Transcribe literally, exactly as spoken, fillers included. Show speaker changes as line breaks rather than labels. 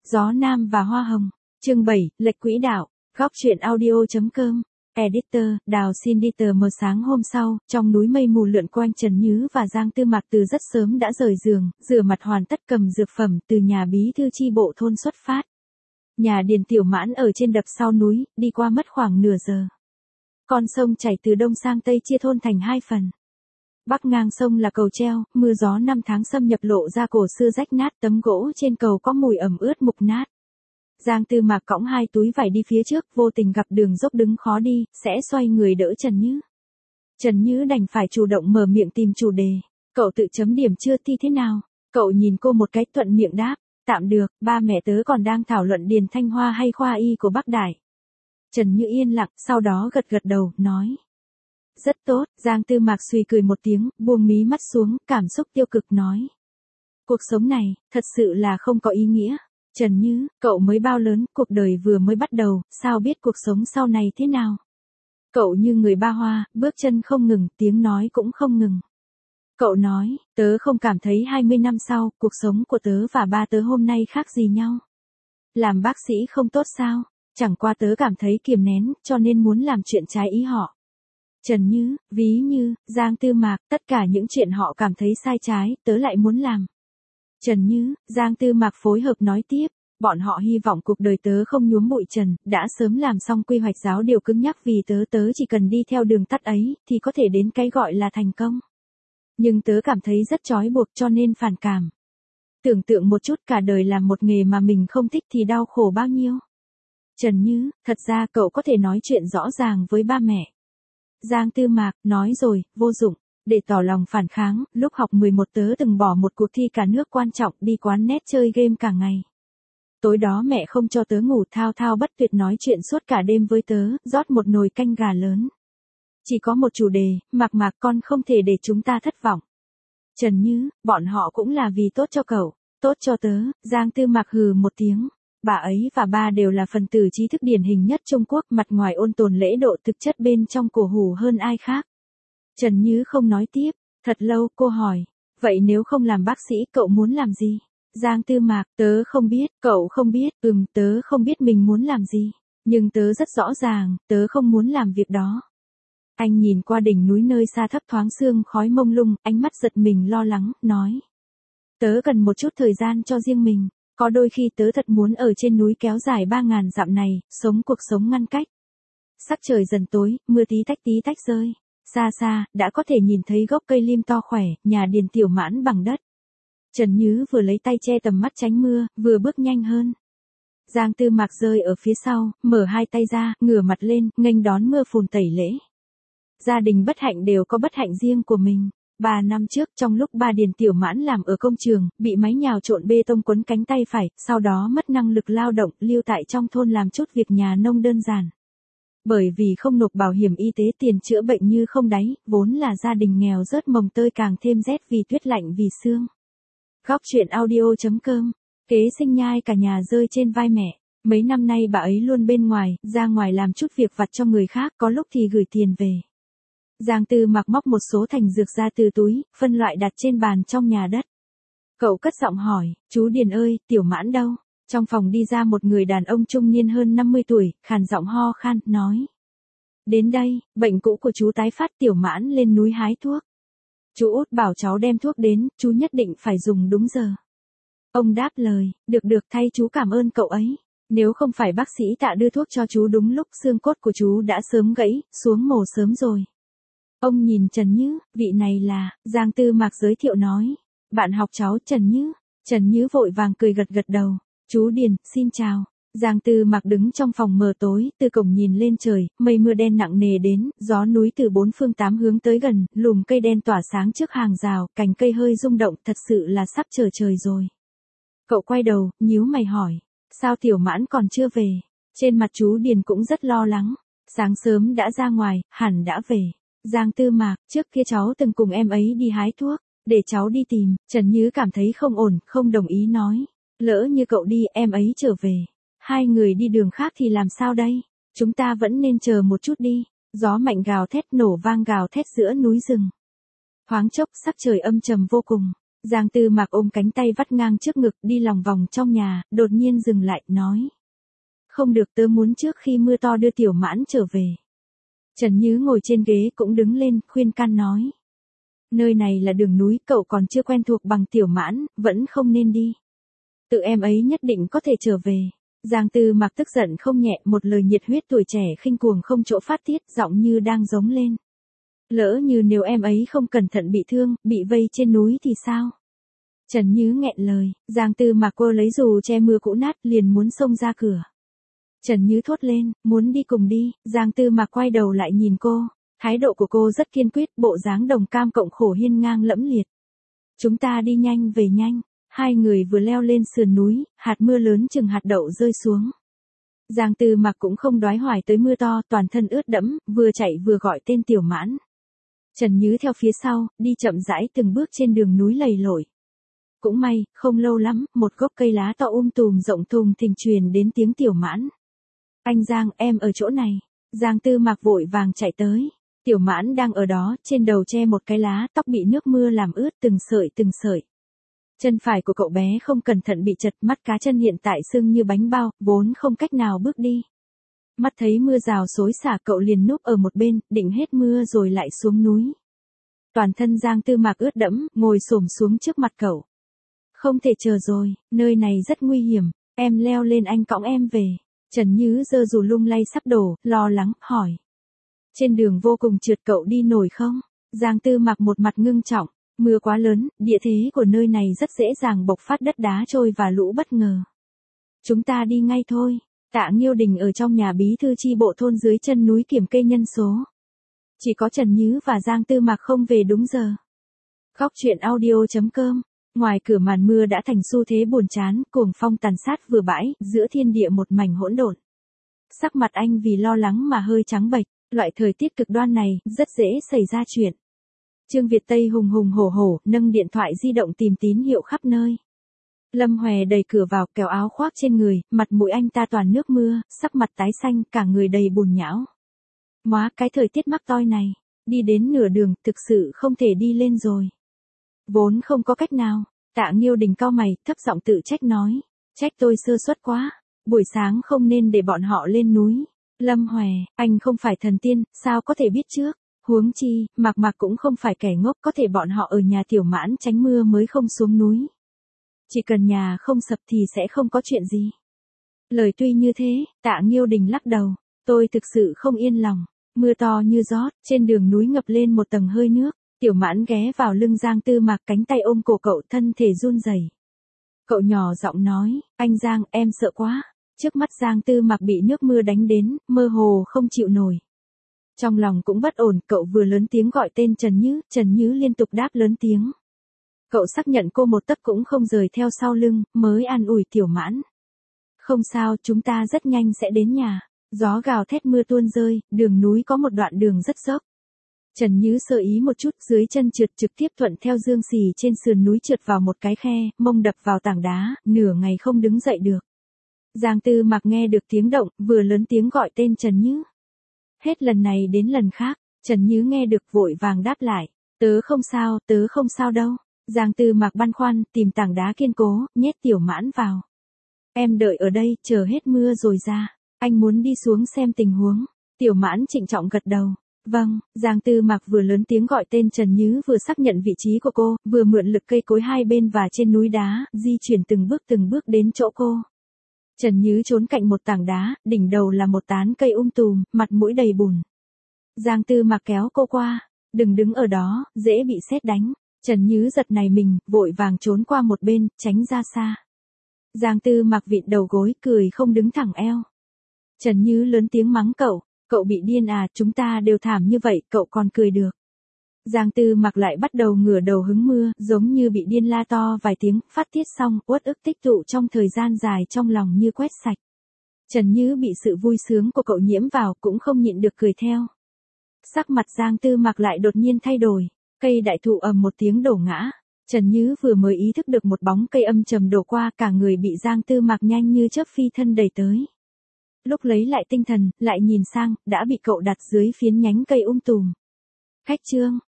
Gió Nam và Hoa Hồng. Chương bảy, lệch quỹ đạo. Góc truyện audio.com. Editor, Đào xin đi tờ mờ sáng hôm sau, trong núi mây mù lượn quanh Trần Nhứ và Giang Tư Mạc từ rất sớm đã rời giường, rửa mặt hoàn tất cầm dược phẩm từ nhà bí thư chi bộ thôn xuất phát. Nhà Điền Tiểu Mãn ở trên đập sau núi, đi qua mất khoảng nửa giờ. Con sông chảy từ đông sang tây chia thôn thành hai phần. Bắc ngang sông là cầu treo, mưa gió năm tháng xâm nhập lộ ra cổ xưa rách nát, tấm gỗ trên cầu có mùi ẩm ướt mục nát. Giang Tư Mạc cõng hai túi vải đi phía trước, vô tình gặp đường dốc đứng khó đi, sẽ xoay người đỡ Trần Nhứ. Trần Nhứ đành phải chủ động mở miệng tìm chủ đề. Cậu tự chấm điểm chưa thi thế nào? Cậu nhìn cô một cái thuận miệng đáp, tạm được, ba mẹ tớ còn đang thảo luận Điền Thanh Hoa hay khoa y của Bắc Đại. Trần Nhứ yên lặng, sau đó gật gật đầu, nói. Rất tốt, Giang Tư Mạc suy cười một tiếng, buông mí mắt xuống, cảm xúc tiêu cực nói. Cuộc sống này, thật sự là không có ý nghĩa. Trần Nhứ, cậu mới bao lớn, cuộc đời vừa mới bắt đầu, sao biết cuộc sống sau này thế nào? Cậu như người ba hoa, bước chân không ngừng, tiếng nói cũng không ngừng. Cậu nói, tớ không cảm thấy hai mươi năm sau, cuộc sống của tớ và ba tớ hôm nay khác gì nhau. Làm bác sĩ không tốt sao? Chẳng qua tớ cảm thấy kiềm nén, cho nên muốn làm chuyện trái ý họ. Trần Nhứ, ví như, Giang Tư Mạc, tất cả những chuyện họ cảm thấy sai trái, tớ lại muốn làm. Trần Nhứ, Giang Tư Mạc phối hợp nói tiếp, bọn họ hy vọng cuộc đời tớ không nhuốm bụi trần, đã sớm làm xong quy hoạch giáo điều cứng nhắc vì tớ tớ chỉ cần đi theo đường tắt ấy, thì có thể đến cái gọi là thành công. Nhưng tớ cảm thấy rất trói buộc cho nên phản cảm. Tưởng tượng một chút cả đời làm một nghề mà mình không thích thì đau khổ bao nhiêu. Trần Nhứ, thật ra cậu có thể nói chuyện rõ ràng với ba mẹ. Giang Tư Mạc, nói rồi, vô dụng. Để tỏ lòng phản kháng, lúc học mười một tớ từng bỏ một cuộc thi cả nước quan trọng đi quán net chơi game cả ngày. Tối đó mẹ không cho tớ ngủ, thao thao bất tuyệt nói chuyện suốt cả đêm với tớ, rót một nồi canh gà lớn. Chỉ có một chủ đề, Mạc Mạc con không thể để chúng ta thất vọng. Trần Nhứ, bọn họ cũng là vì tốt cho cậu, tốt cho tớ. Giang Tư Mạc hừ một tiếng. Bà ấy và ba đều là phần tử trí thức điển hình nhất Trung Quốc, mặt ngoài ôn tồn lễ độ, thực chất bên trong cổ hủ hơn ai khác. Trần Nhứ không nói tiếp, thật lâu cô hỏi, vậy nếu không làm bác sĩ cậu muốn làm gì? Giang Tư Mạc, tớ không biết, cậu không biết, ừm tớ không biết mình muốn làm gì, nhưng tớ rất rõ ràng, tớ không muốn làm việc đó. Anh nhìn qua đỉnh núi nơi xa thấp thoáng sương khói mông lung, ánh mắt giật mình lo lắng, nói. Tớ cần một chút thời gian cho riêng mình, có đôi khi tớ thật muốn ở trên núi kéo dài ba ngàn dặm này, sống cuộc sống ngăn cách. Sắc trời dần tối, mưa tí tách tí tách rơi. Xa xa, đã có thể nhìn thấy gốc cây lim to khỏe, nhà Điền Tiểu Mãn bằng đất. Trần Nhứ vừa lấy tay che tầm mắt tránh mưa, vừa bước nhanh hơn. Giang Tư Mạc rơi ở phía sau, mở hai tay ra, ngửa mặt lên, nghênh đón mưa phùn tẩy lễ. Gia đình bất hạnh đều có bất hạnh riêng của mình. Ba năm trước, trong lúc ba Điền Tiểu Mãn làm ở công trường, bị máy nhào trộn bê tông quấn cánh tay phải, sau đó mất năng lực lao động, lưu tại trong thôn làm chút việc nhà nông đơn giản. Bởi vì không nộp bảo hiểm y tế, tiền chữa bệnh như không đáy, vốn là gia đình nghèo rớt mồng tơi, càng thêm rét vì tuyết lạnh vì sương. Góc truyện audio.com. Kế sinh nhai cả nhà rơi trên vai mẹ. Mấy năm nay bà ấy luôn bên ngoài, ra ngoài làm chút việc vặt cho người khác, có lúc thì gửi tiền về. Giang Tư Mạc móc một số thành dược ra từ túi, phân loại đặt trên bàn trong nhà đất. Cậu cất giọng hỏi, chú Điền ơi, Tiểu Mãn đâu? Trong phòng đi ra một người đàn ông trung niên hơn năm mươi tuổi, khàn giọng ho khan, nói. Đến đây, bệnh cũ của chú tái phát, Tiểu Mãn lên núi hái thuốc. Chú Út bảo cháu đem thuốc đến, chú nhất định phải dùng đúng giờ. Ông đáp lời, được được, thay chú cảm ơn cậu ấy. Nếu không phải bác sĩ Tạ đưa thuốc cho chú đúng lúc, xương cốt của chú đã sớm gãy, xuống mổ sớm rồi. Ông nhìn Trần Nhứ, vị này là, Giang Tư Mạc giới thiệu nói. Bạn học cháu Trần Nhứ. Trần Nhứ vội vàng cười gật gật đầu. Chú Điền, xin chào. Giang Tư Mạc đứng trong phòng mờ tối, từ cổng nhìn lên trời, mây mưa đen nặng nề đến, gió núi từ bốn phương tám hướng tới gần, lùm cây đen tỏa sáng trước hàng rào, cành cây hơi rung động, thật sự là sắp trở trời rồi. Cậu quay đầu, nhíu mày hỏi, sao Tiểu Mãn còn chưa về? Trên mặt chú Điền cũng rất lo lắng, sáng sớm đã ra ngoài, hẳn đã về. Giang Tư Mạc, trước kia cháu từng cùng em ấy đi hái thuốc, để cháu đi tìm. Trần Nhứ cảm thấy không ổn, không đồng ý nói. Lỡ như cậu đi, em ấy trở về. Hai người đi đường khác thì làm sao đây? Chúng ta vẫn nên chờ một chút đi. Gió mạnh gào thét, nổ vang gào thét giữa núi rừng. Thoáng chốc, sắc trời âm trầm vô cùng. Giang Tư Mạc ôm cánh tay vắt ngang trước ngực đi lòng vòng trong nhà, đột nhiên dừng lại, nói. Không được, tớ muốn trước khi mưa to đưa Tiểu Mãn trở về. Trần Nhứ ngồi trên ghế cũng đứng lên, khuyên can nói. Nơi này là đường núi, cậu còn chưa quen thuộc bằng Tiểu Mãn, vẫn không nên đi. Tự em ấy nhất định có thể trở về. Giang Tư Mạc tức giận không nhẹ, một lời nhiệt huyết tuổi trẻ khinh cuồng không chỗ phát tiết, giọng như đang giống lên. Lỡ như nếu em ấy không cẩn thận bị thương, bị vây trên núi thì sao? Trần Nhứ nghẹn lời, Giang Tư Mạc cô lấy dù che mưa cũ nát liền muốn xông ra cửa. Trần Nhứ thốt lên, muốn đi cùng đi. Giang Tư Mạc quay đầu lại nhìn cô, thái độ của cô rất kiên quyết, bộ dáng đồng cam cộng khổ hiên ngang lẫm liệt. Chúng ta đi nhanh về nhanh. Hai người vừa leo lên sườn núi, hạt mưa lớn chừng hạt đậu rơi xuống. Giang Tư Mạc cũng không đoái hoài tới mưa to, toàn thân ướt đẫm, vừa chạy vừa gọi tên Tiểu Mãn. Trần Nhứ theo phía sau, đi chậm rãi từng bước trên đường núi lầy lội. Cũng may, không lâu lắm, một gốc cây lá to um tùm rộng thùng thình truyền đến tiếng Tiểu Mãn. Anh Giang, em ở chỗ này. Giang Tư Mạc vội vàng chạy tới. Tiểu Mãn đang ở đó, trên đầu che một cái lá, tóc bị nước mưa làm ướt từng sợi từng sợi. Chân phải của cậu bé không cẩn thận bị chật, mắt cá chân hiện tại sưng như bánh bao, vốn không cách nào bước đi. Mắt thấy mưa rào xối xả, cậu liền núp ở một bên, định hết mưa rồi lại xuống núi. Toàn thân Giang Tư Mạc ướt đẫm, ngồi xổm xuống trước mặt cậu. Không thể chờ rồi, nơi này rất nguy hiểm, em leo lên anh cõng em về. Trần Nhứ giơ dù lung lay sắp đổ, lo lắng, hỏi. Trên đường vô cùng trượt, cậu đi nổi không? Giang Tư Mạc một mặt ngưng trọng. Mưa quá lớn, địa thế của nơi này rất dễ dàng bộc phát đất đá trôi và lũ bất ngờ. Chúng ta đi ngay thôi. Tạ Nghiêu Đình ở trong nhà bí thư chi bộ thôn dưới chân núi kiểm kê nhân số. Chỉ có Trần Nhứ và Giang Tư Mạc không về đúng giờ. Góc truyện audio chấm com. Ngoài cửa màn mưa đã thành xu thế buồn chán, cuồng phong tàn sát vừa bãi, giữa thiên địa một mảnh hỗn độn. Sắc mặt anh vì lo lắng mà hơi trắng bệch, loại thời tiết cực đoan này rất dễ xảy ra chuyện. Trương Việt Tây hùng hùng hổ hổ, nâng điện thoại di động tìm tín hiệu khắp nơi. Lâm Hòe đẩy cửa vào, kéo áo khoác trên người, mặt mũi anh ta toàn nước mưa, sắc mặt tái xanh, cả người đầy bùn nhão. Móa, cái thời tiết mắc toi này, đi đến nửa đường, thực sự không thể đi lên rồi. Vốn không có cách nào. Tạ Nghiêu Đình cau mày, thấp giọng tự trách nói. Trách tôi sơ suất quá, buổi sáng không nên để bọn họ lên núi. Lâm Hòe, anh không phải thần tiên, sao có thể biết trước. Huống chi, Mạc Mạc cũng không phải kẻ ngốc, có thể bọn họ ở nhà Tiểu Mãn tránh mưa mới không xuống núi. Chỉ cần nhà không sập thì sẽ không có chuyện gì. Lời tuy như thế, Tạ Nghiêu Đình lắc đầu. Tôi thực sự không yên lòng. Mưa to như rót, trên đường núi ngập lên một tầng hơi nước. Tiểu Mãn ghé vào lưng Giang Tư Mạc, cánh tay ôm cổ cậu, thân thể run rẩy. Cậu nhỏ giọng nói, anh Giang, em sợ quá. Trước mắt Giang Tư Mạc bị nước mưa đánh đến, mơ hồ không chịu nổi. Trong lòng cũng bất ổn, cậu vừa lớn tiếng gọi tên Trần Nhứ, Trần Nhứ liên tục đáp lớn tiếng. Cậu xác nhận cô một tấc cũng không rời theo sau lưng, mới an ủi Tiểu Mãn. Không sao, chúng ta rất nhanh sẽ đến nhà. Gió gào thét mưa tuôn rơi, đường núi có một đoạn đường rất dốc. Trần Nhứ sơ ý một chút, dưới chân trượt trực tiếp thuận theo dương xì trên sườn núi trượt vào một cái khe, mông đập vào tảng đá, nửa ngày không đứng dậy được. Giang Tư Mạc nghe được tiếng động, vừa lớn tiếng gọi tên Trần Nhứ. Hết lần này đến lần khác, Trần Nhứ nghe được vội vàng đáp lại. Tớ không sao, tớ không sao đâu. Giang Tư Mạc băn khoăn, tìm tảng đá kiên cố, nhét Tiểu Mãn vào. Em đợi ở đây, chờ hết mưa rồi ra. Anh muốn đi xuống xem tình huống. Tiểu Mãn trịnh trọng gật đầu. Vâng, Giang Tư Mạc vừa lớn tiếng gọi tên Trần Nhứ, vừa xác nhận vị trí của cô, vừa mượn lực cây cối hai bên và trên núi đá, di chuyển từng bước từng bước đến chỗ cô. Trần Nhứ trốn cạnh một tảng đá, đỉnh đầu là một tán cây um tùm, mặt mũi đầy bùn. Giang Tư Mạc kéo cô qua, đừng đứng ở đó, dễ bị sét đánh. Trần Nhứ giật nảy mình, vội vàng trốn qua một bên, tránh ra xa. Giang Tư Mạc vịn đầu gối, cười không đứng thẳng eo. Trần Nhứ lớn tiếng mắng cậu, cậu bị điên à, chúng ta đều thảm như vậy, cậu còn cười được. Giang Tư Mạc lại bắt đầu ngửa đầu hứng mưa, giống như bị điên la to vài tiếng, phát tiết xong, uất ức tích tụ trong thời gian dài trong lòng như quét sạch. Trần Nhứ bị sự vui sướng của cậu nhiễm vào, cũng không nhịn được cười theo. Sắc mặt Giang Tư Mạc lại đột nhiên thay đổi, cây đại thụ ầm một tiếng đổ ngã. Trần Nhứ vừa mới ý thức được một bóng cây âm trầm đổ qua, cả người bị Giang Tư Mạc nhanh như chớp phi thân đẩy tới. Lúc lấy lại tinh thần, lại nhìn sang, đã bị cậu đặt dưới phiến nhánh cây um tùm. Khách trương,